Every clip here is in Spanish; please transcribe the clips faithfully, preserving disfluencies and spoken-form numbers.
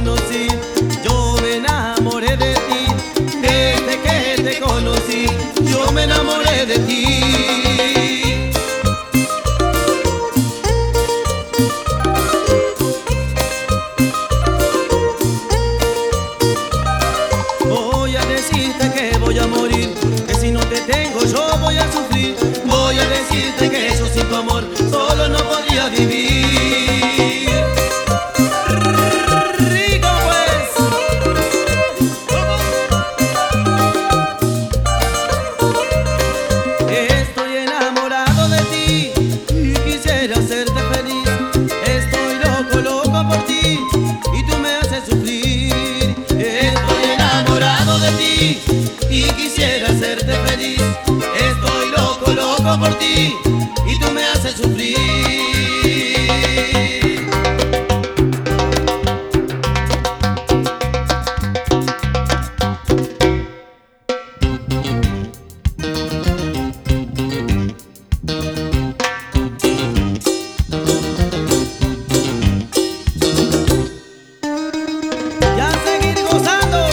conocí, yo me enamoré de ti. Desde que te conocí, yo me enamoré de ti. Voy a decirte que voy a morir, que si no te tengo yo voy a sufrir. Voy a decirte que yo sin tu amor solo no podría vivir. Rico pues. Estoy enamorado de ti y quisiera hacerte feliz. Estoy loco, loco por ti y tú me haces sufrir. Estoy enamorado de ti y quisiera hacerte feliz. Estoy loco, loco por ti y tú me haces sufrir. Ya seguir gozando.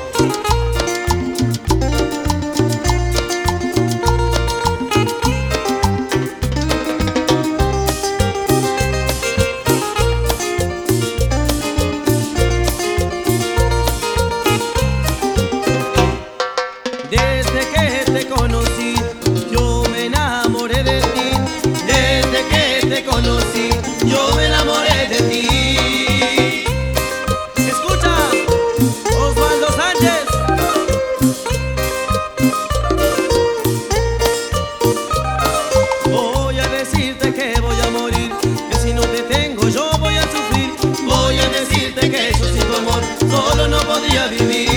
Desde que te conocí, yo me enamoré de ti. Desde que te conocí, yo me enamoré de ti. Escucha, Osvaldo Sánchez. Voy a decirte que voy a morir, que si no te tengo yo voy a sufrir. Voy a decirte que yo sin tu amor solo no podría vivir.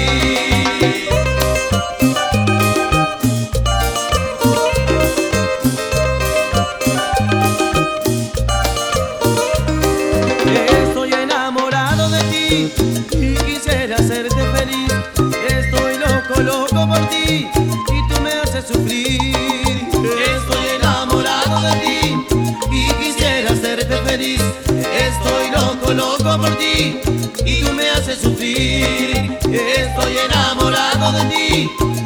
Estoy enamorado de ti y quisiera hacerte feliz. Estoy loco, loco por ti y tú me haces sufrir. Estoy enamorado de ti y quisiera hacerte feliz. Estoy loco, loco por ti y tú me haces sufrir. Estoy enamorado de ti